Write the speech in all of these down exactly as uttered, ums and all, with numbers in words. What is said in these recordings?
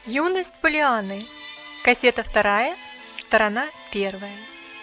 Юность Поллианны. Кассета вторая, сторона первая.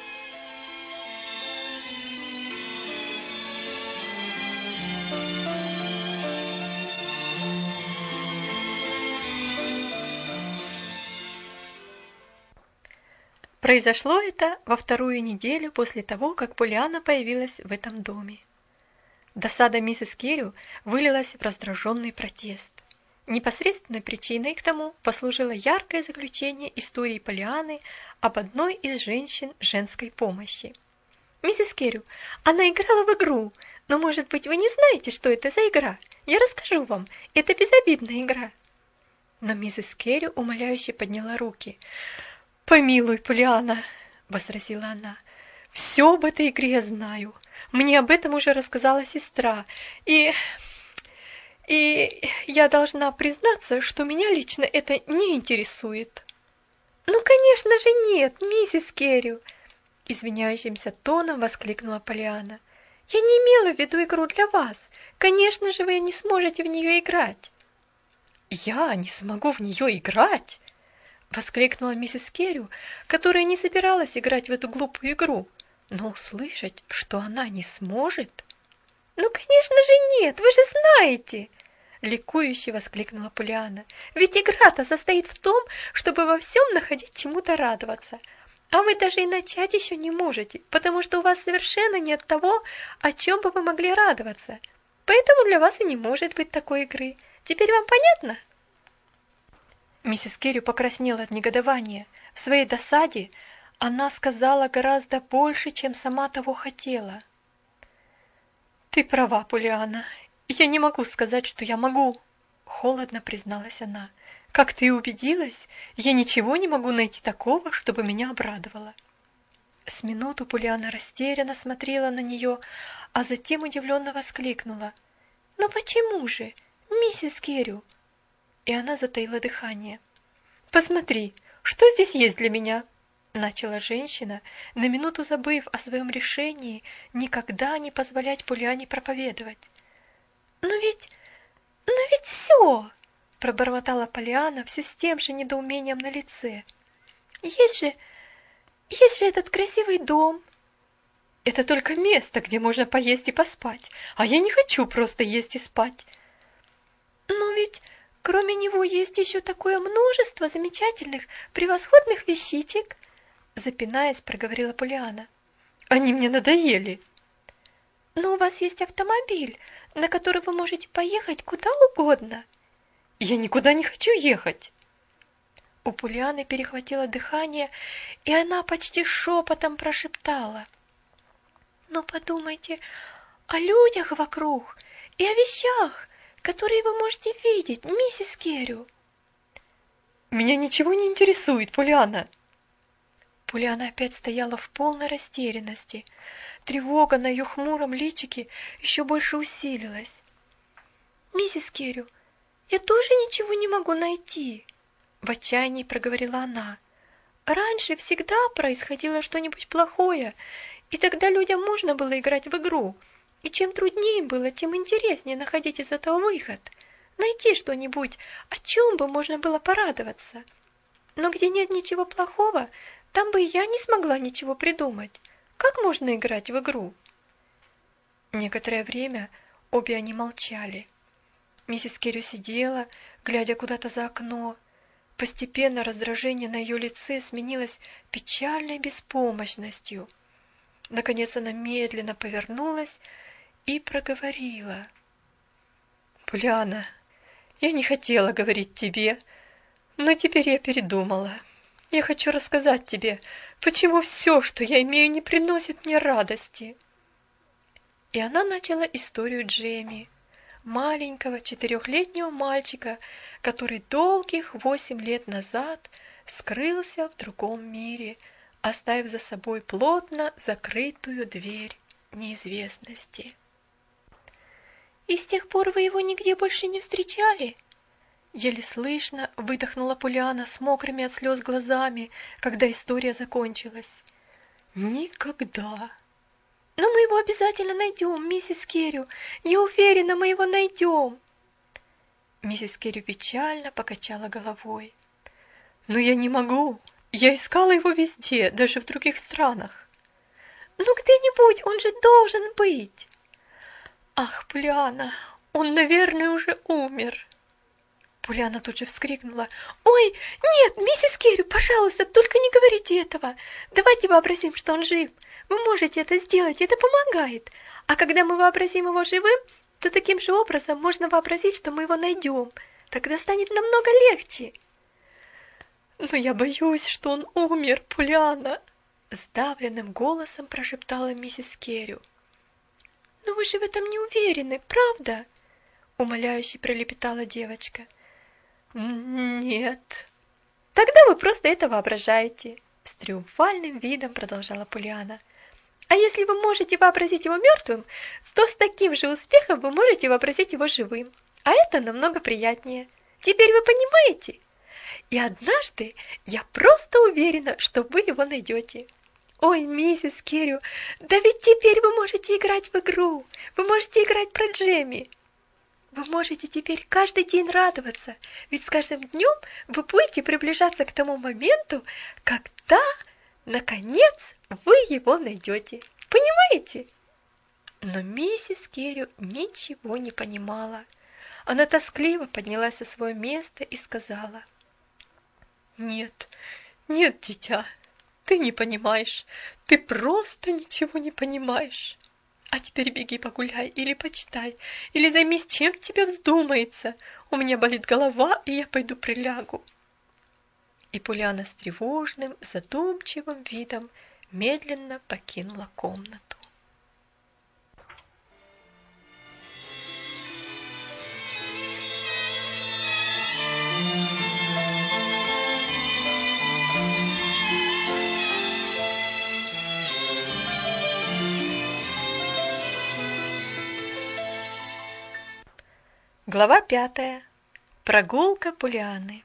Произошло это во вторую неделю после того, как Поллианна появилась в этом доме. Досада миссис Керрю вылилась в раздраженный протест. Непосредственной причиной к тому послужило яркое заключение истории Поллианны об одной из женщин женской помощи. «Миссис Керрю, она играла в игру, но, может быть, вы не знаете, что это за игра? Я расскажу вам, это безобидная игра». Но миссис Керрю умоляюще подняла руки. «Помилуй, Поллианна», — возразила она, — «все об этой игре я знаю. Мне об этом уже рассказала сестра, и... и я должна признаться, что меня лично это не интересует». «Ну, конечно же нет, миссис Керрю!» — извиняющимся тоном воскликнула Поллианна. «Я не имела в виду игру для вас. Конечно же, вы не сможете в нее играть». «Я не смогу в нее играть?» — воскликнула миссис Керрю, которая не собиралась играть в эту глупую игру, но услышать, что она не сможет... «Ну, конечно же нет, вы же знаете!» — ликующе воскликнула Поллианна. «Ведь игра-то состоит в том, чтобы во всем находить чему-то радоваться. А вы даже и начать еще не можете, потому что у вас совершенно нет того, о чем бы вы могли радоваться. Поэтому для вас и не может быть такой игры. Теперь вам понятно?» Миссис Керрю покраснела от негодования. В своей досаде она сказала гораздо больше, чем сама того хотела. «Ты права, Поллианна. Я не могу сказать, что я могу», — холодно призналась она. «Как ты и убедилась, я ничего не могу найти такого, чтобы меня обрадовало». С минуту Поллианна растерянно смотрела на нее, а затем удивленно воскликнула. «Но почему же, миссис Керрю?» И она затаила дыхание. «Посмотри, что здесь есть для меня?» Начала женщина, на минуту забыв о своем решении никогда не позволять Поллианне проповедовать. «Но ведь... но ведь все!» пробормотала Поллианна все с тем же недоумением на лице. «Есть же... есть же этот красивый дом!» «Это только место, где можно поесть и поспать, а я не хочу просто есть и спать!» «Но ведь... кроме него есть еще такое множество замечательных, превосходных вещичек!» Запинаясь, проговорила Поллианна. «Они мне надоели!» «Но у вас есть автомобиль, на который вы можете поехать куда угодно!» «Я никуда не хочу ехать!» У Поллианны перехватило дыхание, и она почти шепотом прошептала. «Но подумайте о людях вокруг и о вещах, которые вы можете видеть, миссис Керрю!» «Меня ничего не интересует, Поллианна!» Поллианна опять стояла в полной растерянности. Тревога на ее хмуром личике еще больше усилилась. «Миссис Керрю, я тоже ничего не могу найти!» В отчаянии проговорила она. «Раньше всегда происходило что-нибудь плохое, и тогда людям можно было играть в игру. И чем труднее было, тем интереснее находить из этого выход. Найти что-нибудь, о чем бы можно было порадоваться. Но где нет ничего плохого, там бы и я не смогла ничего придумать. Как можно играть в игру?» Некоторое время обе они молчали. Миссис Керрю сидела, глядя куда-то за окно. Постепенно раздражение на ее лице сменилось печальной беспомощностью. Наконец она медленно повернулась и проговорила. «Поллианна, я не хотела говорить тебе, но теперь я передумала. Я хочу рассказать тебе, почему все, что я имею, не приносит мне радости». И она начала историю Джейми, маленького четырехлетнего мальчика, который долгих восемь лет назад скрылся в другом мире, оставив за собой плотно закрытую дверь неизвестности. «И с тех пор вы его нигде больше не встречали?» Еле слышно выдохнула Поллианна с мокрыми от слез глазами, когда история закончилась. «Никогда!» «Но мы его обязательно найдем, миссис Керрю! Я уверена, мы его найдем!» Миссис Керрю печально покачала головой. Но я не могу. Я искала его везде, даже в других странах. Ну где-нибудь он же должен быть. Ах, Полианна, он, наверное, уже умер. Полианна тут же вскрикнула. «Ой, нет, миссис Керри, пожалуйста, только не говорите этого. Давайте вообразим, что он жив. Вы можете это сделать, это помогает. А когда мы вообразим его живым, то таким же образом можно вообразить, что мы его найдем. Тогда станет намного легче». «Но я боюсь, что он умер, Полианна», — сдавленным голосом прошептала миссис Керри. «Но вы же в этом не уверены, правда?» — умоляюще пролепетала девочка. «Нет». «Тогда вы просто это воображаете», — с триумфальным видом продолжала Полианна. «А если вы можете вообразить его мертвым, то с таким же успехом вы можете вообразить его живым. А это намного приятнее. Теперь вы понимаете? И однажды я просто уверена, что вы его найдете. Ой, миссис Керри, да ведь теперь вы можете играть в игру. Вы можете играть про Джемми. Вы можете теперь каждый день радоваться, ведь с каждым днем вы будете приближаться к тому моменту, когда, наконец, вы его найдете. Понимаете?» Но миссис Керри ничего не понимала. Она тоскливо поднялась со своего места и сказала: «Нет, нет, дитя, ты не понимаешь, ты просто ничего не понимаешь. А теперь беги погуляй или почитай, или займись чем тебе вздумается. У меня болит голова, и я пойду прилягу». И Полианна с тревожным, задумчивым видом медленно покинула комнату. Глава пятая. Прогулка Полианны.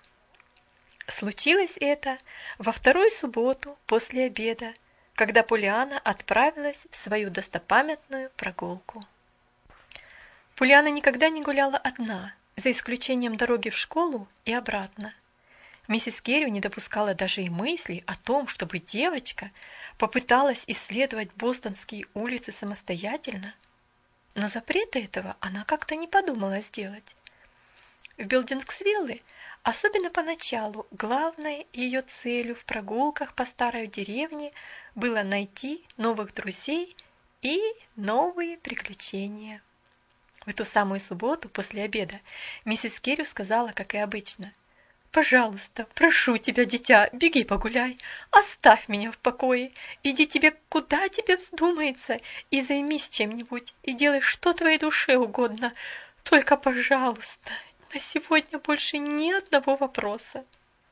Случилось это во вторую субботу после обеда, когда Полианна отправилась в свою достопамятную прогулку. Полианна никогда не гуляла одна, за исключением дороги в школу и обратно. Миссис Керри не допускала даже и мысли о том, чтобы девочка попыталась исследовать бостонские улицы самостоятельно, но запрета этого она как-то не подумала сделать. В Билдингсвилле, особенно поначалу, главной ее целью в прогулках по старой деревне было найти новых друзей и новые приключения. В эту самую субботу после обеда миссис Керри сказала, как и обычно: «Пожалуйста, прошу тебя, дитя, беги погуляй, оставь меня в покое, иди тебе куда тебе вздумается и займись чем-нибудь, и делай, что твоей душе угодно. Только, пожалуйста, на сегодня больше ни одного вопроса».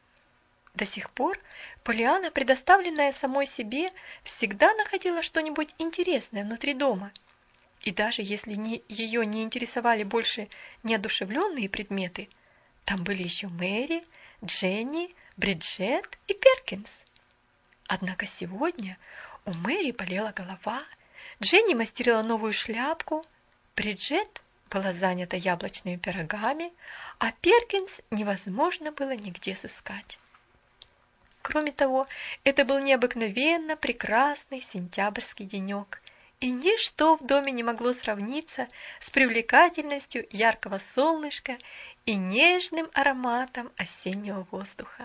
До сих пор Полианна, предоставленная самой себе, всегда находила что-нибудь интересное внутри дома. И даже если не, ее не интересовали больше неодушевленные предметы, там были еще Мэри, Дженни, Бриджет и Перкинс. Однако сегодня у Мэри болела голова, Дженни мастерила новую шляпку, Бриджет была занята яблочными пирогами, а Перкинс невозможно было нигде сыскать. Кроме того, это был необыкновенно прекрасный сентябрьский денек, и ничто в доме не могло сравниться с привлекательностью яркого солнышка и нежным ароматом осеннего воздуха.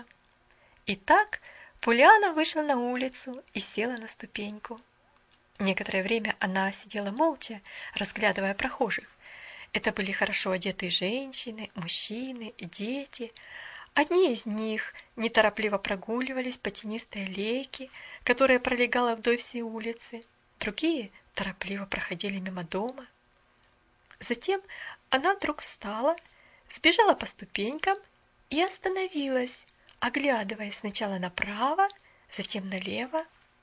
Итак, Полианна вышла на улицу и села на ступеньку. Некоторое время она сидела молча, разглядывая прохожих. Это были хорошо одетые женщины, мужчины, дети. Одни из них неторопливо прогуливались по тенистой аллейке, которая пролегала вдоль всей улицы, другие торопливо проходили мимо дома. Затем она вдруг встала, сбежала по ступенькам и остановилась, оглядываясь сначала направо, затем налево.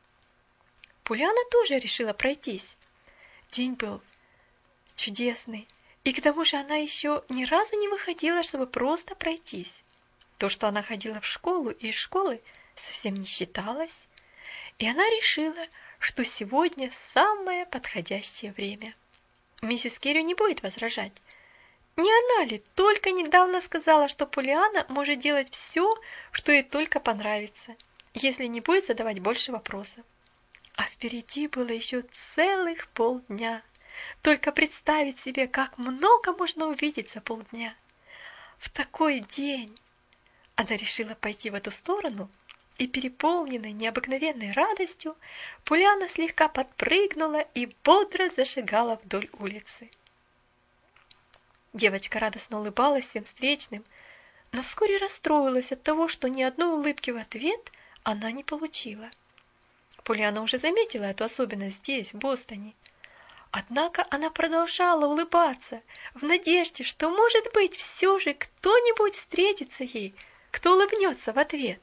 Полианна тоже решила пройтись. День был чудесный, и к тому же она еще ни разу не выходила, чтобы просто пройтись. То, что она ходила в школу и из школы, совсем не считалось, и она решила, что сегодня самое подходящее время. Миссис Керри не будет возражать. Не она ли только недавно сказала, что Полианна может делать все, что ей только понравится, если не будет задавать больше вопросов? А впереди было еще целых полдня. Только представить себе, как много можно увидеть за полдня. В такой день она решила пойти в эту сторону, и, переполненной необыкновенной радостью, Полианна слегка подпрыгнула и бодро зашагала вдоль улицы. Девочка радостно улыбалась всем встречным, но вскоре расстроилась от того, что ни одной улыбки в ответ она не получила. Полианна уже заметила эту особенность здесь, в Бостоне. Однако она продолжала улыбаться, в надежде, что, может быть, все же кто-нибудь встретится ей, кто улыбнется в ответ.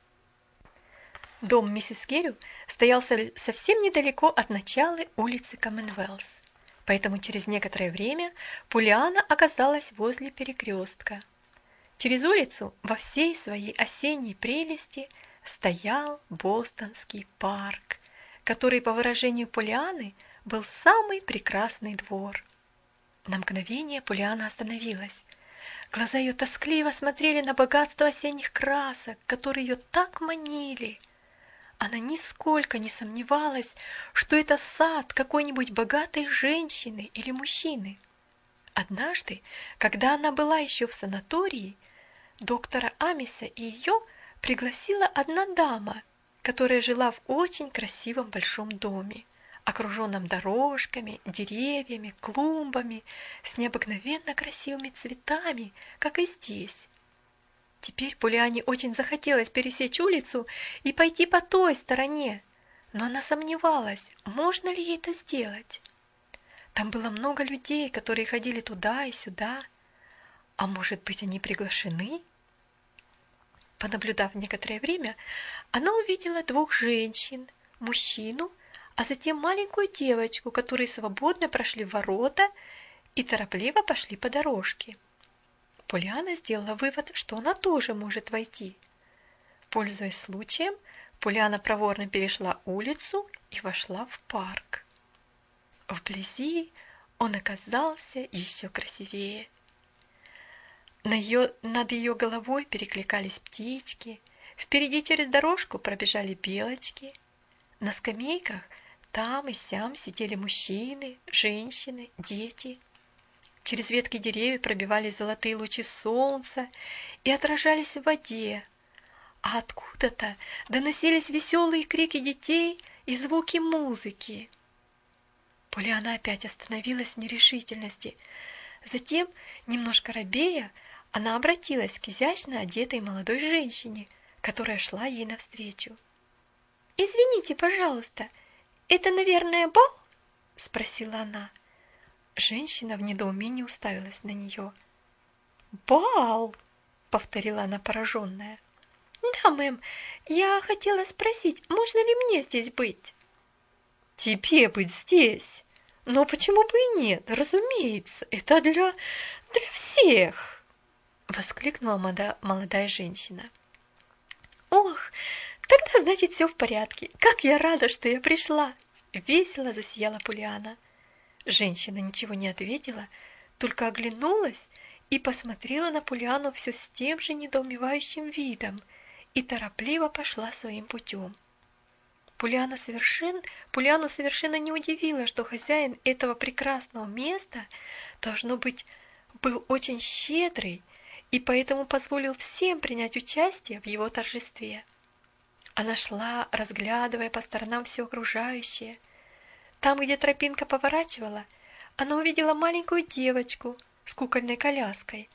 Дом миссис Керрю стоял совсем недалеко от начала улицы Коммонвелс, поэтому через некоторое время Полианна оказалась возле перекрестка. Через улицу во всей своей осенней прелести стоял Бостонский парк, который, по выражению Полианны, был самый прекрасный двор. На мгновение Полианна остановилась. Глаза ее тоскливо смотрели на богатство осенних красок, которые ее так манили. Она нисколько не сомневалась, что это сад какой-нибудь богатой женщины или мужчины. Однажды, когда она была еще в санатории, доктора Амиса и ее пригласила одна дама, которая жила в очень красивом большом доме, окруженном дорожками, деревьями, клумбами, с необыкновенно красивыми цветами, как и здесь. Теперь Полианне очень захотелось пересечь улицу и пойти по той стороне, но она сомневалась, можно ли ей это сделать. Там было много людей, которые ходили туда и сюда. А может быть, они приглашены? Понаблюдав некоторое время, она увидела двух женщин, мужчину, а затем маленькую девочку, которые свободно прошли в ворота и торопливо пошли по дорожке. Полианна сделала вывод, что она тоже может войти. Пользуясь случаем, Полианна проворно перешла улицу и вошла в парк. Вблизи он оказался еще красивее. На ее, над ее головой перекликались птички, впереди через дорожку пробежали белочки. На скамейках там и сям сидели мужчины, женщины, дети. Через ветки деревьев пробивались золотые лучи солнца и отражались в воде, а откуда-то доносились веселые крики детей и звуки музыки. Полианна опять остановилась в нерешительности. Затем, немножко робея, она обратилась к изящно одетой молодой женщине, которая шла ей навстречу. «Извините, пожалуйста, это, наверное, бал?» – спросила она. Женщина в недоумении уставилась на нее. «Бал!» — повторила она пораженная. «Да, мэм, я хотела спросить, можно ли мне здесь быть?» «Тебе быть здесь? Но почему бы и нет? Разумеется, это для... для всех!» — воскликнула мода... молодая женщина. «Ох, тогда, значит, все в порядке. Как я рада, что я пришла!» — весело засияла Полианна. Женщина ничего не ответила, только оглянулась и посмотрела на Полианну все с тем же недоумевающим видом и торопливо пошла своим путем. Полианна совершенно, Полианну совершенно не удивило, что хозяин этого прекрасного места, должно быть, был очень щедрый и поэтому позволил всем принять участие в его торжестве. Она шла, разглядывая по сторонам все окружающее. Там, где тропинка поворачивала, она увидела маленькую девочку с кукольной коляской.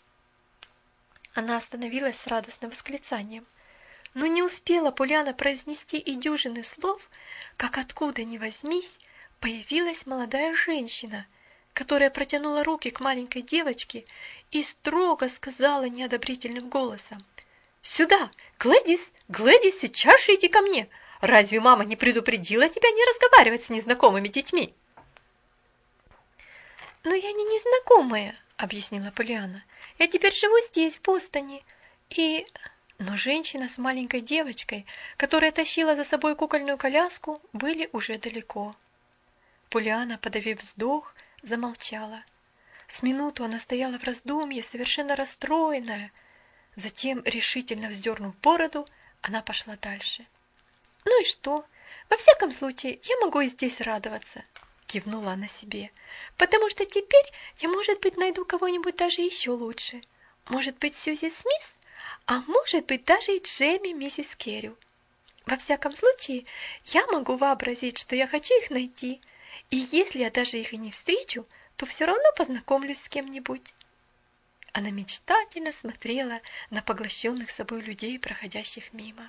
Она остановилась с радостным восклицанием, но не успела Полианна произнести и дюжины слов, как откуда ни возьмись появилась молодая женщина, которая протянула руки к маленькой девочке и строго сказала неодобрительным голосом: «Сюда, Глэдис, Глэдис, сейчас же иди ко мне! Разве мама не предупредила тебя не разговаривать с незнакомыми детьми?» «Но я не незнакомая», — объяснила Полианна. «Я теперь живу здесь, в Бостоне, и...» Но женщина с маленькой девочкой, которая тащила за собой кукольную коляску, были уже далеко. Полианна, подавив вздох, замолчала. С минуту она стояла в раздумье, совершенно расстроенная. Затем, решительно вздернув бороду, она пошла дальше. «Ну и что? Во всяком случае, я могу и здесь радоваться», — кивнула она себе, «потому что теперь я, может быть, найду кого-нибудь даже еще лучше. Может быть, Сьюзи Смит, а может быть, даже и Джемми миссис Керрю. Во всяком случае, я могу вообразить, что я хочу их найти, и если я даже их и не встречу, то все равно познакомлюсь с кем-нибудь». Она мечтательно смотрела на поглощенных собой людей, проходящих мимо.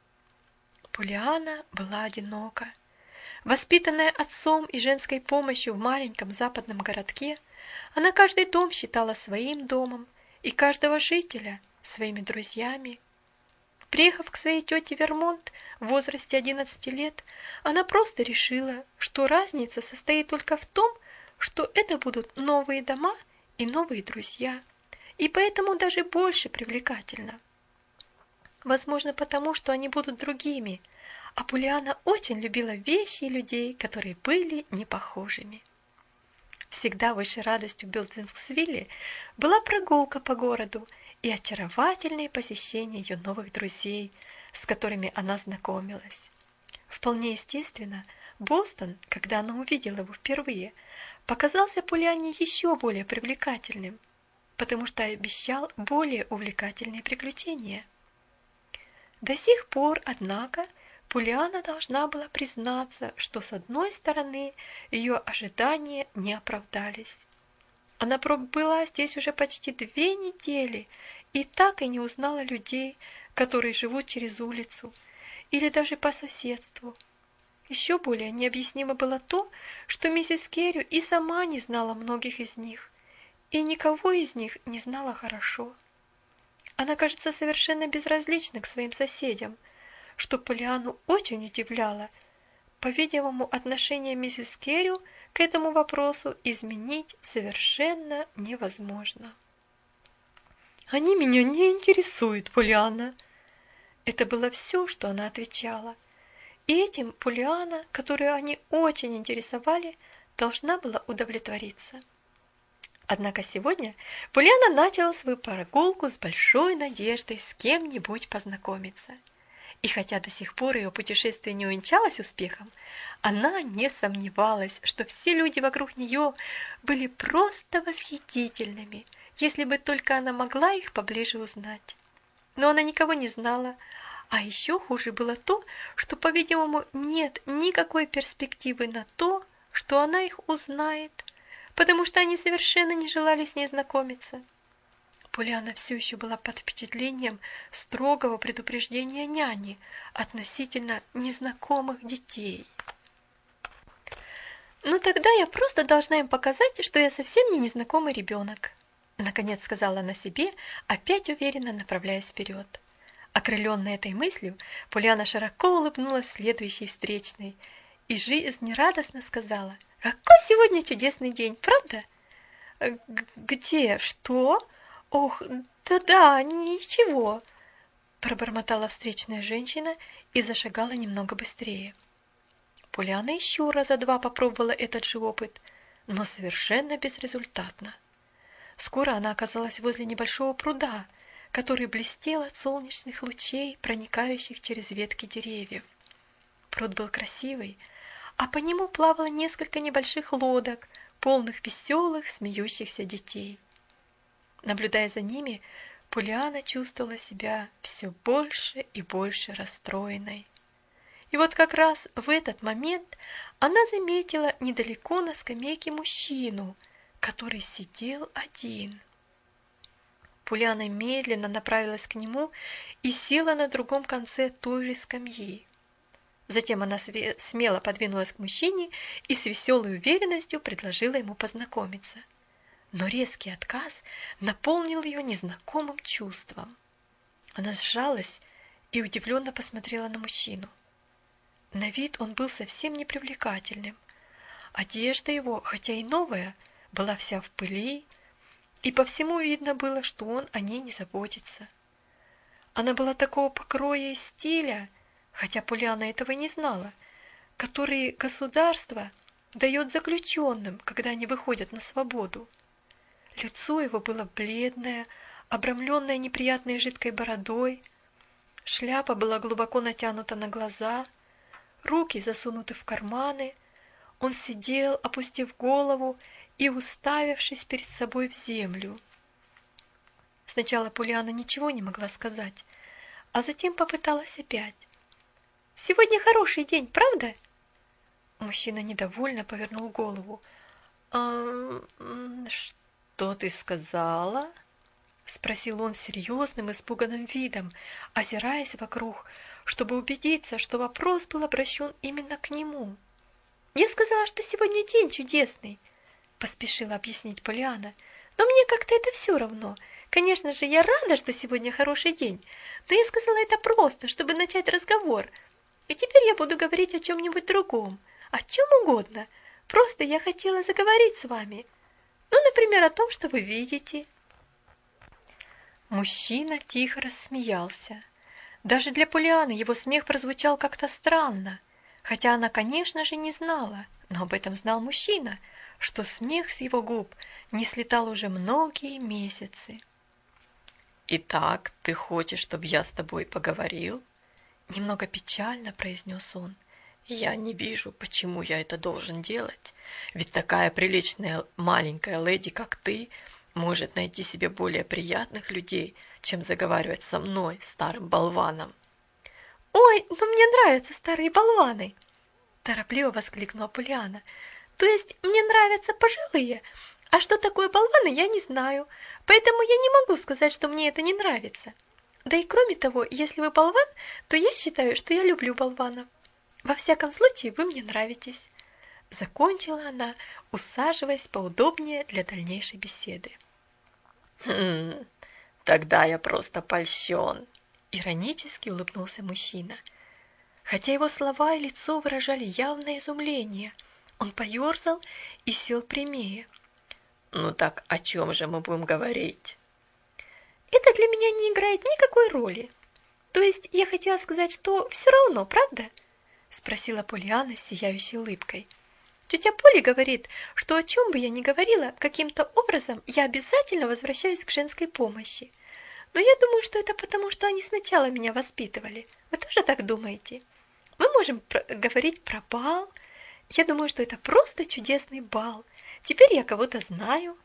Полианна была одинока. Воспитанная отцом и женской помощью в маленьком западном городке, она каждый дом считала своим домом и каждого жителя своими друзьями. Приехав к своей тете в Вермонт в возрасте одиннадцати лет, она просто решила, что разница состоит только в том, что это будут новые дома и новые друзья, и поэтому даже больше привлекательно. Возможно, потому что они будут другими, а Полианна очень любила вещи и людей, которые были непохожими. Всегда высшей радостью в Билдингсвилле была прогулка по городу и очаровательные посещения ее новых друзей, с которыми она знакомилась. Вполне естественно, Бостон, когда она увидела его впервые, показался Полианне еще более привлекательным, потому что обещал более увлекательные приключения. До сих пор, однако, Полианна должна была признаться, что с одной стороны ее ожидания не оправдались. Она пробыла здесь уже почти две недели и так и не узнала людей, которые живут через улицу или даже по соседству. Еще более необъяснимо было то, что миссис Керрю и сама не знала многих из них, и никого из них не знала хорошо. Она, кажется, совершенно безразлична к своим соседям, что Полианну очень удивляло. По-видимому, отношение миссис Керрю к этому вопросу изменить совершенно невозможно. «Они меня не интересуют, Полианна!» Это было все, что она отвечала. И этим Полианна, которую они очень интересовали, должна была удовлетвориться. Однако сегодня Полианна начала свою прогулку с большой надеждой с кем-нибудь познакомиться. И хотя до сих пор ее путешествие не увенчалось успехом, она не сомневалась, что все люди вокруг нее были просто восхитительными, если бы только она могла их поближе узнать. Но она никого не знала, а еще хуже было то, что, по-видимому, нет никакой перспективы на то, что она их узнает, потому что они совершенно не желали с ней знакомиться. Полианна все еще была под впечатлением строгого предупреждения няни относительно незнакомых детей. «Ну тогда я просто должна им показать, что я совсем не незнакомый ребенок», наконец сказала она себе, опять уверенно направляясь вперед. Окрыленная этой мыслью, Полианна широко улыбнулась следующей встречной и жизнерадостно сказала: «Какой сегодня чудесный день, правда?» «Где? Что? Ох, да-да, ничего», пробормотала встречная женщина и зашагала немного быстрее. Полианна еще раза два попробовала этот же опыт, но совершенно безрезультатно. Скоро она оказалась возле небольшого пруда, который блестел от солнечных лучей, проникающих через ветки деревьев. Пруд был красивый, а по нему плавало несколько небольших лодок, полных веселых, смеющихся детей. Наблюдая за ними, Полианна чувствовала себя все больше и больше расстроенной. И вот как раз в этот момент она заметила недалеко на скамейке мужчину, который сидел один. Полианна медленно направилась к нему и села на другом конце той же скамьи. Затем она смело подвинулась к мужчине и с веселой уверенностью предложила ему познакомиться. Но резкий отказ наполнил ее незнакомым чувством. Она сжалась и удивленно посмотрела на мужчину. На вид он был совсем непривлекательным. Одежда его, хотя и новая, была вся в пыли, и по всему видно было, что он о ней не заботится. Она была такого покроя и стиля, хотя Полианна этого не знала, которые государство дает заключенным, когда они выходят на свободу. Лицо его было бледное, обрамленное неприятной жидкой бородой, шляпа была глубоко натянута на глаза, руки засунуты в карманы. Он сидел, опустив голову и уставившись перед собой в землю. Сначала Полианна ничего не могла сказать, а затем попыталась опять. «Сегодня хороший день, правда?» Мужчина недовольно повернул голову. «А, что ты сказала?» — спросил он серьезным, испуганным видом, озираясь вокруг, чтобы убедиться, что вопрос был обращен именно к нему. «Я сказала, что сегодня день чудесный», — поспешила объяснить Полианна. «Но мне как-то это все равно. Конечно же, я рада, что сегодня хороший день, но я сказала это просто, чтобы начать разговор. И теперь я буду говорить о чем-нибудь другом, о чем угодно. Просто я хотела заговорить с вами. Ну, например, о том, что вы видите». Мужчина тихо рассмеялся. Даже для Полианны его смех прозвучал как-то странно, хотя она, конечно же, не знала, но об этом знал мужчина, что смех с его губ не слетал уже многие месяцы. «Итак, ты хочешь, чтобы я с тобой поговорил?» Немного печально произнес он. «Я не вижу, почему я это должен делать, ведь такая приличная маленькая леди, как ты, может найти себе более приятных людей, чем заговаривать со мной, старым болваном». «Ой, ну мне нравятся старые болваны!» торопливо воскликнула Полианна. «То есть мне нравятся пожилые, а что такое болваны, я не знаю, поэтому я не могу сказать, что мне это не нравится. Да и кроме того, если вы болван, то я считаю, что я люблю болванов. Во всяком случае, вы мне нравитесь», — закончила она, усаживаясь поудобнее для дальнейшей беседы. «Хм, тогда я просто польщен», — иронически улыбнулся мужчина. Хотя его слова и лицо выражали явное изумление, он поерзал и сел прямее. «Ну так о чем же мы будем говорить?» «Это для меня не играет никакой роли. То есть я хотела сказать, что все равно, правда?» — спросила Полианна с сияющей улыбкой. «Тетя Поли говорит, что о чем бы я ни говорила, каким-то образом я обязательно возвращаюсь к женской помощи. Но я думаю, что это потому, что они сначала меня воспитывали. Вы тоже так думаете? Мы можем про- говорить про бал. Я думаю, что это просто чудесный бал. Теперь я кого-то знаю».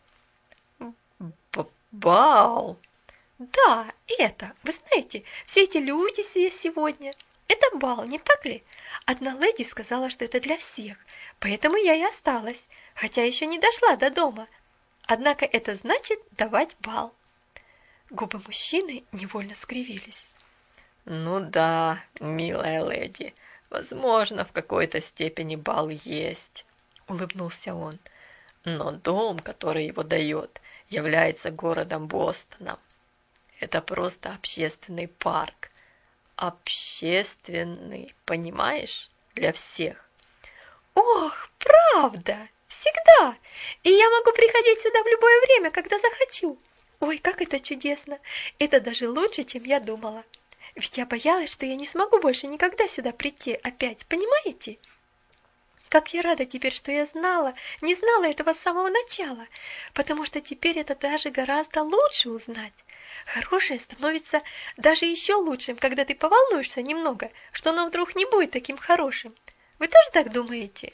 Б- «Бал?» «Да, это, вы знаете, все эти люди здесь сегодня. Это бал, не так ли? Одна леди сказала, что это для всех, поэтому я и осталась, хотя еще не дошла до дома. Однако это значит давать бал». Губы мужчины невольно скривились. «Ну да, милая леди, возможно, в какой-то степени бал есть», — улыбнулся он. «Но дом, который его дает, является городом Бостоном. Это просто общественный парк. Общественный, понимаешь, для всех». «Ох, правда, всегда! И я могу приходить сюда в любое время, когда захочу. Ой, как это чудесно! Это даже лучше, чем я думала. Ведь я боялась, что я не смогу больше никогда сюда прийти опять, понимаете? Как я рада теперь, что я знала, не знала этого с самого начала, потому что теперь это даже гораздо лучше узнать. Хорошее становится даже еще лучшим, когда ты поволнуешься немного, что оно вдруг не будет таким хорошим. Вы тоже так думаете?»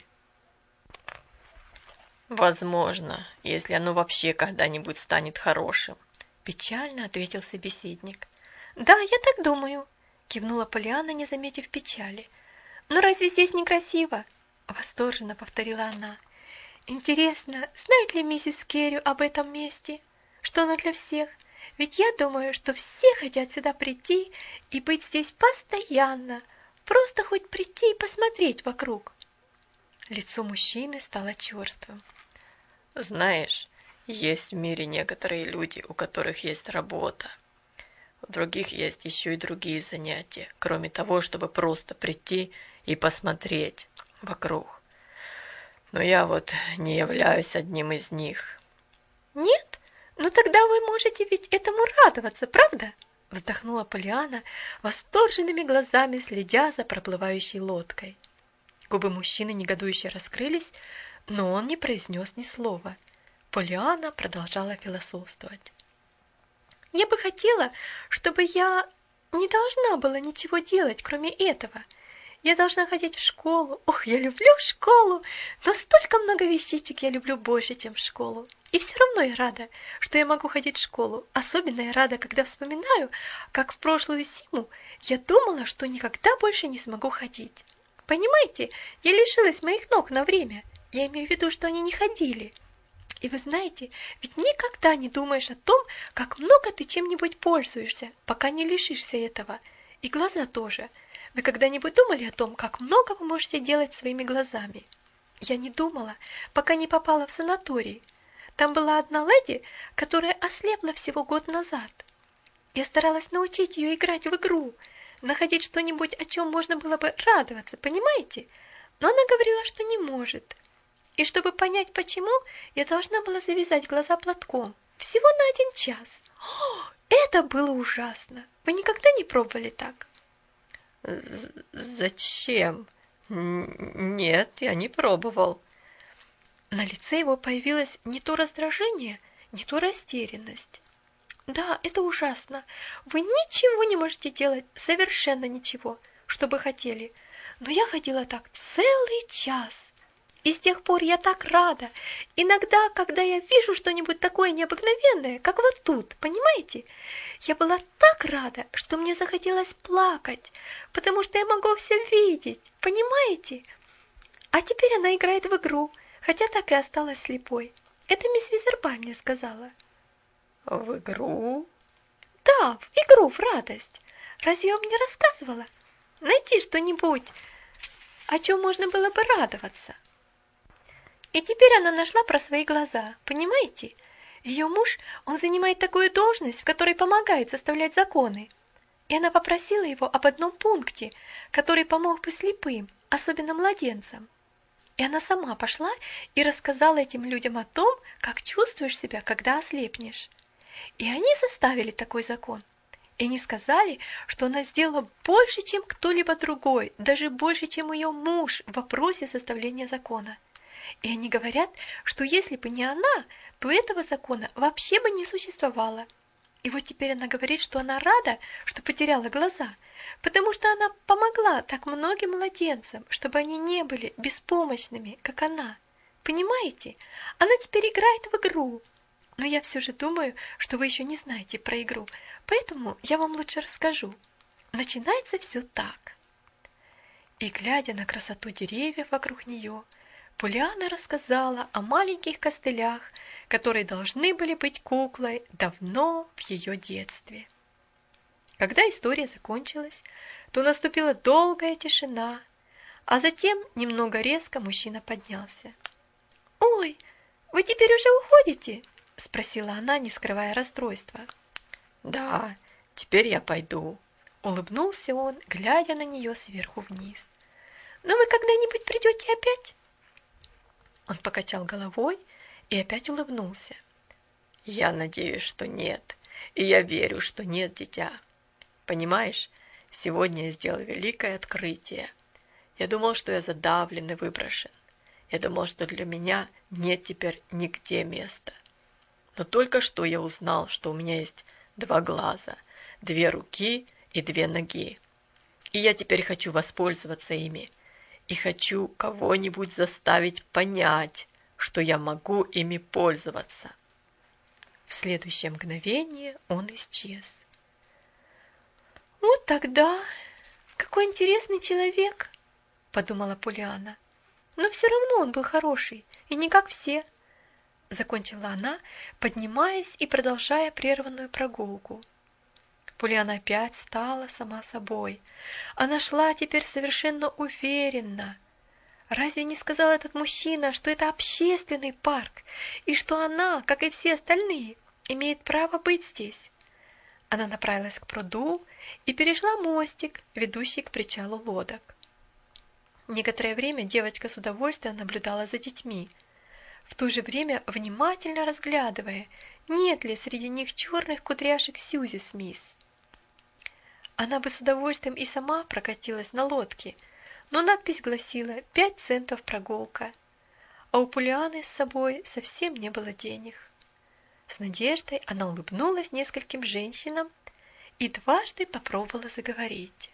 «Возможно, если оно вообще когда-нибудь станет хорошим», – печально ответил собеседник. «Да, я так думаю», – кивнула Полианна, не заметив печали. «Но разве здесь некрасиво?» – восторженно повторила она. «Интересно, знает ли миссис Керрю об этом месте? Что оно для всех? Ведь я думаю, что все хотят сюда прийти и быть здесь постоянно, просто хоть прийти и посмотреть вокруг». Лицо мужчины стало черствым. «Знаешь, есть в мире некоторые люди, у которых есть работа. У других есть еще и другие занятия, кроме того, чтобы просто прийти и посмотреть вокруг. Но я вот не являюсь одним из них». «Нет? Ну тогда вы можете ведь этому радоваться, правда?» Вздохнула Полианна, восторженными глазами следя за проплывающей лодкой. Губы мужчины негодующе раскрылись, но он не произнес ни слова. Полианна продолжала философствовать. «Я бы хотела, чтобы я не должна была ничего делать, кроме этого. Я должна ходить в школу. Ох, я люблю школу, но столько много вещичек я люблю больше, чем школу. И все равно я рада, что я могу ходить в школу. Особенно я рада, когда вспоминаю, как в прошлую зиму я думала, что никогда больше не смогу ходить. Понимаете, я лишилась моих ног на время. Я имею в виду, что они не ходили. И вы знаете, ведь никогда не думаешь о том, как много ты чем-нибудь пользуешься, пока не лишишься этого. И глаза тоже. Вы когда-нибудь думали о том, как много вы можете делать своими глазами? Я не думала, пока не попала в санаторий. Там была одна леди, которая ослепла всего год назад. Я старалась научить ее играть в игру, находить что-нибудь, о чем можно было бы радоваться, понимаете? Но она говорила, что не может. И чтобы понять почему, я должна была завязать глаза платком. Всего на один час. О, это было ужасно. Вы никогда не пробовали так? Зачем? Нет, я не пробовал. На лице его появилось не то раздражение, не то растерянность. Да, это ужасно. Вы ничего не можете делать, совершенно ничего, что бы хотели. Но я ходила так целый час. И с тех пор я так рада. Иногда, когда я вижу что-нибудь такое необыкновенное, как вот тут, понимаете? Я была так рада, что мне захотелось плакать, потому что я могу все видеть, понимаете? А теперь она играет в игру, хотя так и осталась слепой. Это мисс Визербай мне сказала. В игру? Да, в игру, в радость. Разве я вам не рассказывала? Найти что-нибудь, о чем можно было бы радоваться. И теперь она нашла про свои глаза, понимаете? Ее муж, он занимает такую должность, в которой помогает составлять законы. И она попросила его об одном пункте, который помог бы слепым, особенно младенцам. И она сама пошла и рассказала этим людям о том, как чувствуешь себя, когда ослепнешь. И они составили такой закон. И они сказали, что она сделала больше, чем кто-либо другой, даже больше, чем ее муж в вопросе составления закона. И они говорят, что если бы не она, то этого закона вообще бы не существовало. И вот теперь она говорит, что она рада, что потеряла глаза, потому что она помогла так многим младенцам, чтобы они не были беспомощными, как она. Понимаете? Она теперь играет в игру. Но я все же думаю, что вы еще не знаете про игру, поэтому я вам лучше расскажу. Начинается все так. И глядя на красоту деревьев вокруг нее, Полианна рассказала о маленьких костылях, которые должны были быть куклой давно в ее детстве. Когда история закончилась, то наступила долгая тишина, а затем немного резко мужчина поднялся. «Ой, вы теперь уже уходите?» – спросила она, не скрывая расстройства. «Да, теперь я пойду», – улыбнулся он, глядя на нее сверху вниз. «Но вы когда-нибудь придете опять?» Он покачал головой и опять улыбнулся. «Я надеюсь, что нет, и я верю, что нет, дитя. Понимаешь, сегодня я сделал великое открытие. Я думал, что я задавлен и выброшен. Я думал, что для меня нет теперь нигде места. Но только что я узнал, что у меня есть два глаза, две руки и две ноги. И я теперь хочу воспользоваться ими. И хочу кого-нибудь заставить понять, что я могу ими пользоваться». В следующее мгновение он исчез. «Вот тогда, какой интересный человек!» – подумала Полианна. «Но все равно он был хороший, и не как все!» – закончила она, поднимаясь и продолжая прерванную прогулку. Полианна опять стала сама собой. Она шла теперь совершенно уверенно. Разве не сказал этот мужчина, что это общественный парк, и что она, как и все остальные, имеет право быть здесь? Она направилась к пруду и перешла мостик, ведущий к причалу лодок. Некоторое время девочка с удовольствием наблюдала за детьми, в то же время внимательно разглядывая, нет ли среди них черных кудряшек Сьюзи Смис. Она бы с удовольствием и сама прокатилась на лодке, но надпись гласила «пять центов прогулка». а у Полианы с собой совсем не было денег. С надеждой она улыбнулась нескольким женщинам и дважды попробовала заговорить.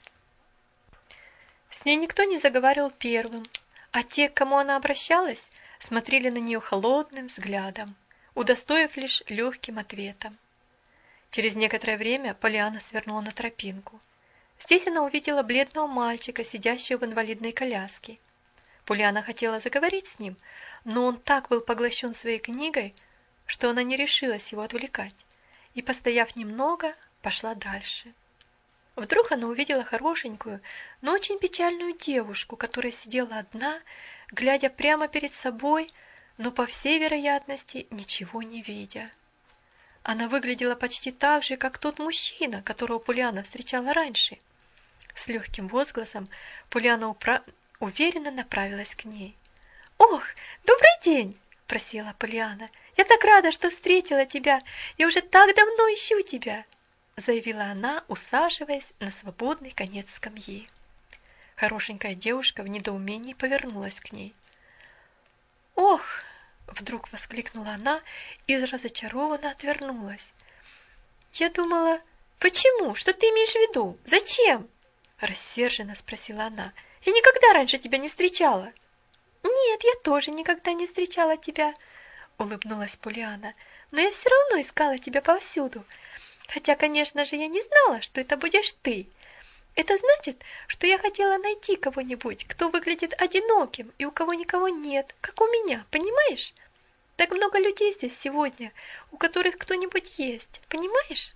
С ней никто не заговаривал первым, а те, к кому она обращалась, смотрели на нее холодным взглядом, удостоив лишь легким ответом. Через некоторое время Полиана свернула на тропинку. Здесь она увидела бледного мальчика, сидящего в инвалидной коляске. Полиана хотела заговорить с ним, но он так был поглощен своей книгой, что она не решилась его отвлекать, и, постояв немного, пошла дальше. Вдруг она увидела хорошенькую, но очень печальную девушку, которая сидела одна, глядя прямо перед собой, но, по всей вероятности, ничего не видя. Она выглядела почти так же, как тот мужчина, которого Полиана встречала раньше. С легким возгласом Полиана упра... уверенно направилась к ней. «Ох, добрый день!» – просила Полиана. «Я так рада, что встретила тебя! Я уже так давно ищу тебя!» – заявила она, усаживаясь на свободный конец скамьи. Хорошенькая девушка в недоумении повернулась к ней. «Ох!» – вдруг воскликнула она и разочарованно отвернулась. «Я думала, почему? Что ты имеешь в виду? Зачем?» – рассерженно спросила она. «Я никогда раньше тебя не встречала!» «Нет, я тоже никогда не встречала тебя!» – улыбнулась Полиана. «Но я все равно искала тебя повсюду. Хотя, конечно же, я не знала, что это будешь ты. Это значит, что я хотела найти кого-нибудь, кто выглядит одиноким и у кого никого нет, как у меня, понимаешь? Так много людей здесь сегодня, у которых кто-нибудь есть, понимаешь?»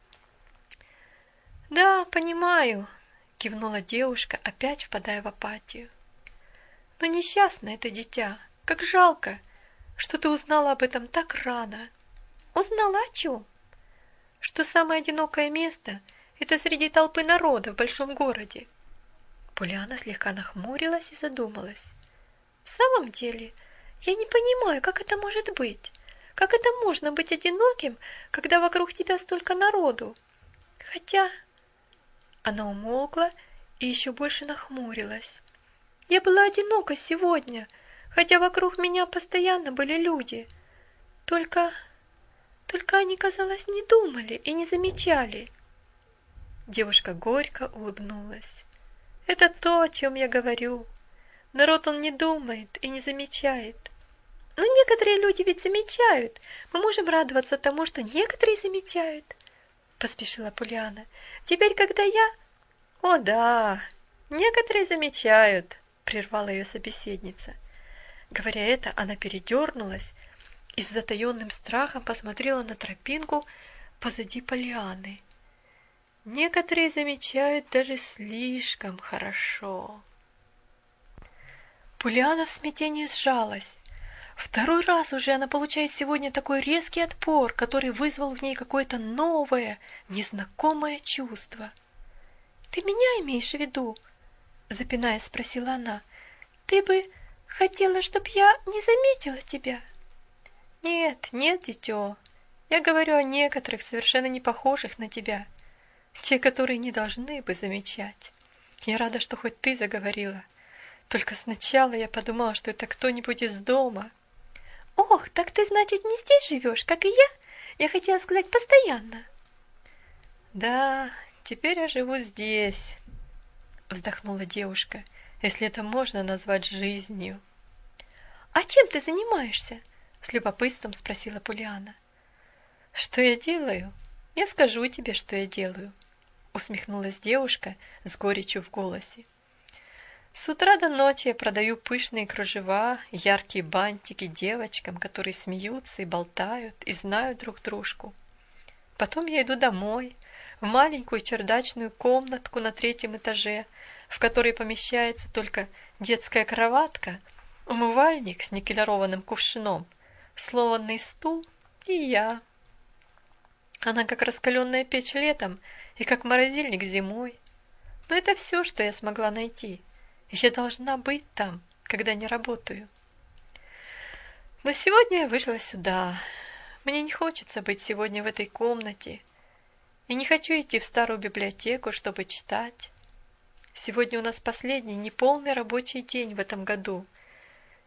«Да, понимаю», – кивнула девушка, опять впадая в апатию. «Но несчастное это дитя, как жалко, что ты узнала об этом так рано». «Узнала о чем?» «Что самое одинокое место – это среди толпы народа в большом городе». Полиана слегка нахмурилась и задумалась. «В самом деле, я не понимаю, как это может быть. Как это можно быть одиноким, когда вокруг тебя столько народу? Хотя...» Она умолкла и еще больше нахмурилась. «Я была одинока сегодня, хотя вокруг меня постоянно были люди. Только... только они, казалось, не думали и не замечали». Девушка горько улыбнулась. «Это то, о чем я говорю. Народ он не думает и не замечает. Но некоторые люди ведь замечают. Мы можем радоваться тому, что некоторые замечают», — поспешила Полиана. «Теперь, когда я...» «О да, некоторые замечают», — прервала ее собеседница. Говоря это, она передернулась и с затаенным страхом посмотрела на тропинку позади Полианы. «Некоторые замечают даже слишком хорошо». Полиана в смятении сжалась. Второй раз уже она получает сегодня такой резкий отпор, который вызвал в ней какое-то новое, незнакомое чувство. «Ты меня имеешь в виду?» – запинаясь, спросила она. «Ты бы хотела, чтоб я не заметила тебя?» «Нет, нет, дитё. Я говорю о некоторых, совершенно не похожих на тебя. Те, которые не должны бы замечать. Я рада, что хоть ты заговорила. Только сначала я подумала, что это кто-нибудь из дома». «Ох, так ты, значит, не здесь живешь, как и я? Я хотела сказать, постоянно». «Да, теперь я живу здесь», — вздохнула девушка, «если это можно назвать жизнью». «А чем ты занимаешься?» — с любопытством спросила Полиана. «Что я делаю? Я скажу тебе, что я делаю», — усмехнулась девушка с горечью в голосе. «С утра до ночи я продаю пышные кружева, яркие бантики девочкам, которые смеются и болтают, и знают друг дружку. Потом я иду домой, в маленькую чердачную комнатку на третьем этаже, в которой помещается только детская кроватка, умывальник с никелированным кувшином, сломанный стул и я. Она как раскаленная печь летом и как морозильник зимой. Но это все, что я смогла найти. Я должна быть там, когда не работаю. Но сегодня я вышла сюда. Мне не хочется быть сегодня в этой комнате. И не хочу идти в старую библиотеку, чтобы читать. Сегодня у нас последний неполный рабочий день в этом году.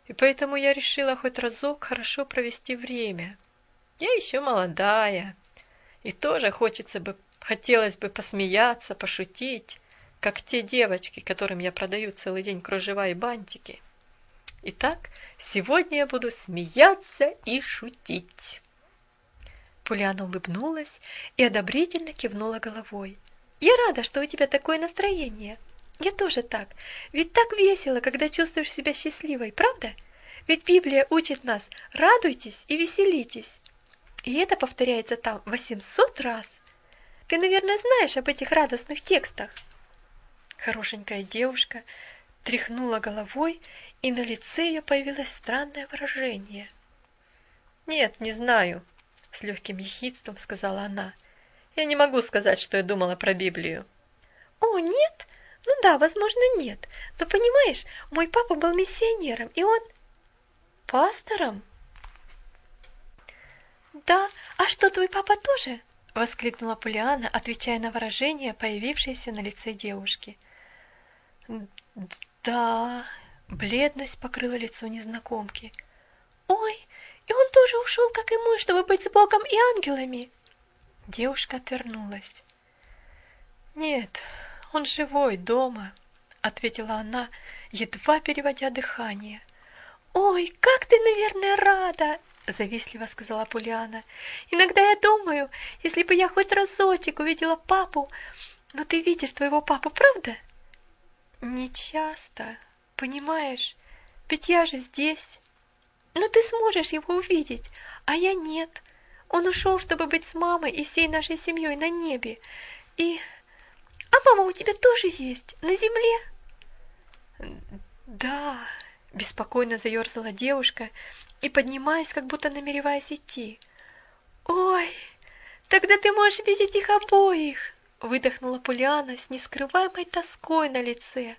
и поэтому я решила хоть разок хорошо провести время. Я еще молодая, и тоже хочется бы, хотелось бы посмеяться, пошутить, как те девочки, которым я продаю целый день кружева и бантики. Итак, сегодня я буду смеяться и шутить. Полианна улыбнулась и одобрительно кивнула головой. Я рада, что у тебя такое настроение. Я тоже так. Ведь так весело, когда чувствуешь себя счастливой, правда? Ведь Библия учит нас: радуйтесь и веселитесь. И это повторяется там восемьсот раз. Ты, наверное, знаешь об этих радостных текстах. Хорошенькая девушка тряхнула головой, и на лице ее появилось странное выражение. «Нет, не знаю», — с легким ехидством сказала она. «Я не могу сказать, что я думала про Библию». «О, нет? Ну да, возможно, нет. Но понимаешь, мой папа был миссионером, и он...» «Пастором?» «Да, а что, твой папа тоже?» — воскликнула Полианна, отвечая на выражение, появившееся на лице девушки. «Да...» — бледность покрыла лицо незнакомки. «Ой, и он тоже ушел, как и мы, чтобы быть с Богом и ангелами!» Девушка отвернулась. «Нет, он живой, дома», — ответила она, едва переводя дыхание. «Ой, как ты, наверное, рада!» — завистливо сказала Полианна. «Иногда я думаю, если бы я хоть разочек увидела папу... Но ты видишь твоего папу, правда?» «Не часто, понимаешь, ведь я же здесь. Но ты сможешь его увидеть, а я нет. Он ушел, чтобы быть с мамой и всей нашей семьей на небе. И... А мама у тебя тоже есть, на земле?» «Да...» — беспокойно заерзала девушка и, поднимаясь, как будто намереваясь идти. «Ой, тогда ты можешь видеть их обоих!» — выдохнула Полианна с нескрываемой тоской на лице.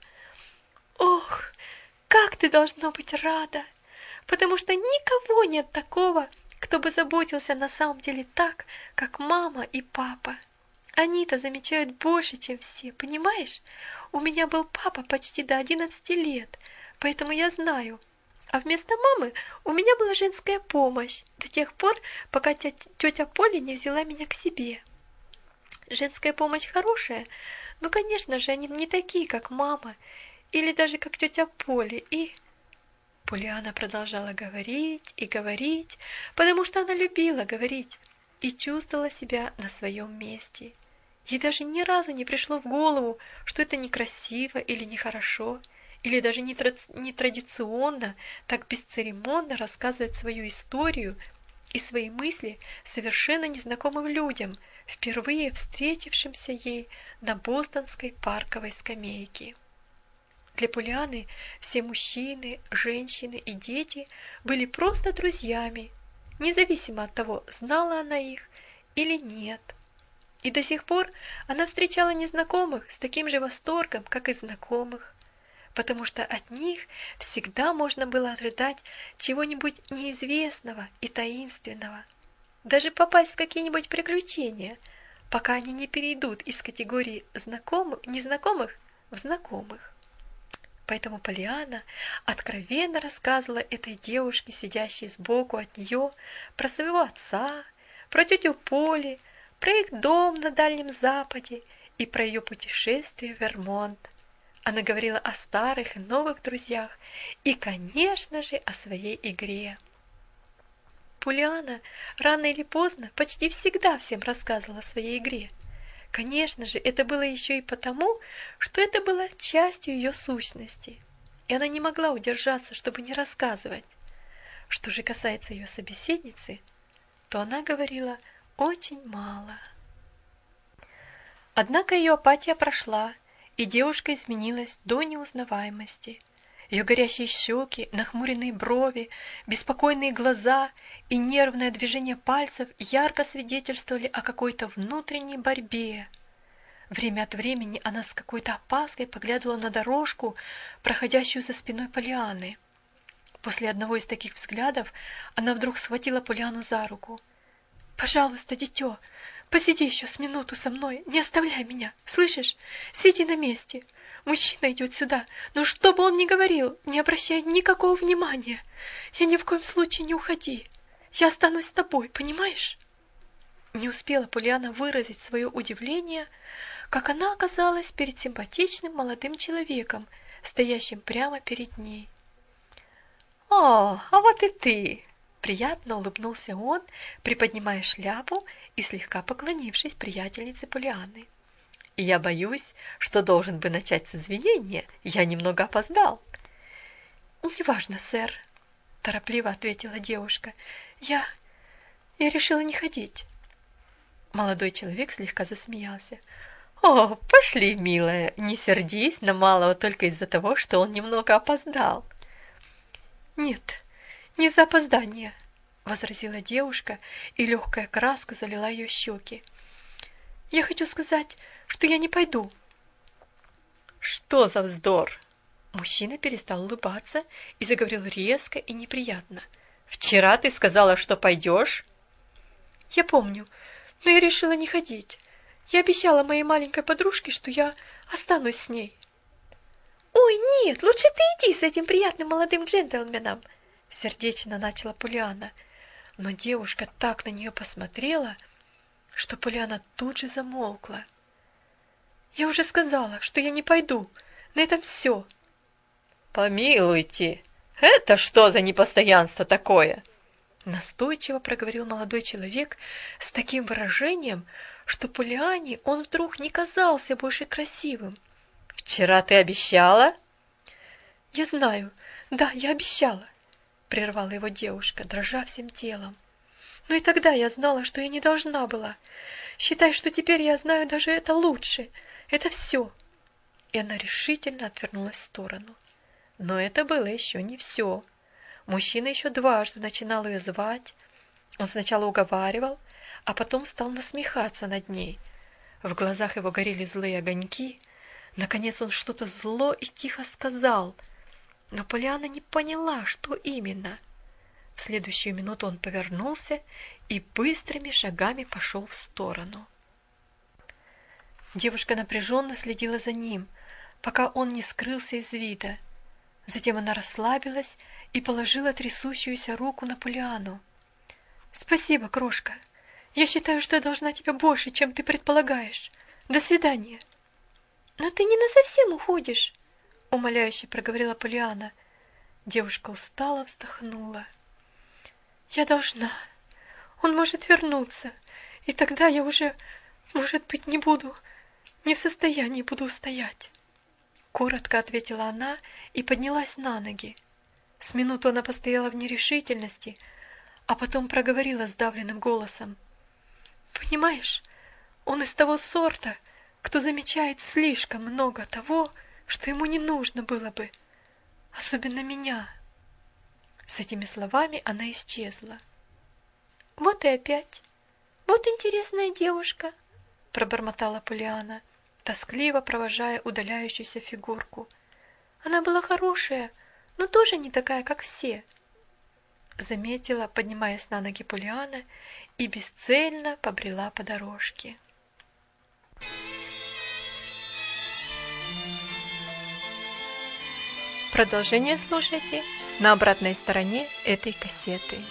«Ох, как ты должна быть рада! Потому что никого нет такого, кто бы заботился на самом деле так, как мама и папа. Они-то замечают больше, чем все, понимаешь? У меня был папа почти до одиннадцати лет, поэтому я знаю. А вместо мамы у меня была женская помощь до тех пор, пока тетя Поля не взяла меня к себе. Женская помощь хорошая, но, конечно же, они не такие, как мама, или даже как тетя Поля, и...» Полианна продолжала говорить и говорить, потому что она любила говорить и чувствовала себя на своем месте. Ей даже ни разу не пришло в голову, что это некрасиво или нехорошо, или даже нетрадиционно так бесцеремонно рассказывать свою историю и свои мысли совершенно незнакомым людям, впервые встретившимся ей на бостонской парковой скамейке. Для Полианны все мужчины, женщины и дети были просто друзьями, независимо от того, знала она их или нет. И до сих пор она встречала незнакомых с таким же восторгом, как и знакомых, потому что от них всегда можно было ожидать чего-нибудь неизвестного и таинственного, даже попасть в какие-нибудь приключения, пока они не перейдут из категории знакомых, незнакомых в знакомых. Поэтому Полианна откровенно рассказывала этой девушке, сидящей сбоку от нее, про своего отца, про тетю Поли, про их дом на Дальнем Западе и про ее путешествие в Вермонт. Она говорила о старых и новых друзьях и, конечно же, о своей игре. Полианна рано или поздно почти всегда всем рассказывала о своей игре. Конечно же, это было еще и потому, что это было частью ее сущности, и она не могла удержаться, чтобы не рассказывать. Что же касается ее собеседницы, то она говорила очень мало. Однако ее апатия прошла, и девушка изменилась до неузнаваемости. Ее горящие щеки, нахмуренные брови, беспокойные глаза и нервное движение пальцев ярко свидетельствовали о какой-то внутренней борьбе. Время от времени она с какой-то опаской поглядывала на дорожку, проходящую за спиной Полианны. После одного из таких взглядов она вдруг схватила Полианну за руку. «Пожалуйста, дитё, посиди еще с минуту со мной, не оставляй меня, слышишь? Сиди на месте. Мужчина идет сюда, но что бы он ни говорил, не обращай никакого внимания. Я ни в коем случае не уходи. Я останусь с тобой, понимаешь?» Не успела Полианна выразить свое удивление, как она оказалась перед симпатичным молодым человеком, стоящим прямо перед ней. «О, а вот и ты!» — приятно улыбнулся он, приподнимая шляпу и слегка поклонившись приятельнице Полианны. «Я боюсь, что должен бы начать с извинения, я немного опоздал». «Неважно, сэр», — торопливо ответила девушка. «Я... я решила не ходить». Молодой человек слегка засмеялся. «О, пошли, милая, не сердись на малого только из-за того, что он немного опоздал». «Нет, не из-за опоздания», — возразила девушка, и легкая краска залила ее щеки. «Я хочу сказать, что я не пойду». «Что за вздор?» Мужчина перестал улыбаться и заговорил резко и неприятно. «Вчера ты сказала, что пойдешь?» «Я помню, но я решила не ходить. Я обещала моей маленькой подружке, что я останусь с ней». «Ой, нет, лучше ты иди с этим приятным молодым джентльменом», — сердечно начала Полианна. Но девушка так на нее посмотрела, что Полианна тут же замолкла. «Я уже сказала, что я не пойду. На этом все». «Помилуйте, это что за непостоянство такое?» Настойчиво проговорил молодой человек с таким выражением, что Полианне он вдруг не казался больше красивым. «Вчера ты обещала?» «Я знаю, да, я обещала», — прервала его девушка, дрожа всем телом. «Но и тогда я знала, что я не должна была. Считай, что теперь я знаю даже это лучше. Это все». И она решительно отвернулась в сторону. Но это было еще не все. Мужчина еще дважды начинал ее звать. Он сначала уговаривал, а потом стал насмехаться над ней. В глазах его горели злые огоньки. Наконец он что-то зло и тихо сказал, но Полианна не поняла, что именно. В следующую минуту он повернулся и быстрыми шагами пошел в сторону. Девушка напряженно следила за ним, пока он не скрылся из вида. Затем она расслабилась и положила трясущуюся руку на Полианну. «Спасибо, крошка. Я считаю, что я должна тебе больше, чем ты предполагаешь. До свидания». «Но ты не насовсем уходишь», — умоляюще проговорила Полианна. Девушка устало вздохнула. «Я должна. Он может вернуться, и тогда я уже, может быть, не буду, не в состоянии буду устоять». Коротко ответила она и поднялась на ноги. С минуту она постояла в нерешительности, а потом проговорила сдавленным голосом. «Понимаешь, он из того сорта, кто замечает слишком много того, что ему не нужно было бы, особенно меня». С этими словами она исчезла. «Вот и опять. Вот интересная девушка», — пробормотала Полианна, тоскливо провожая удаляющуюся фигурку. «Она была хорошая, но тоже не такая, как все», — заметила, поднимаясь на ноги Полианна, и бесцельно побрела по дорожке. Продолжение слушайте на обратной стороне этой кассеты.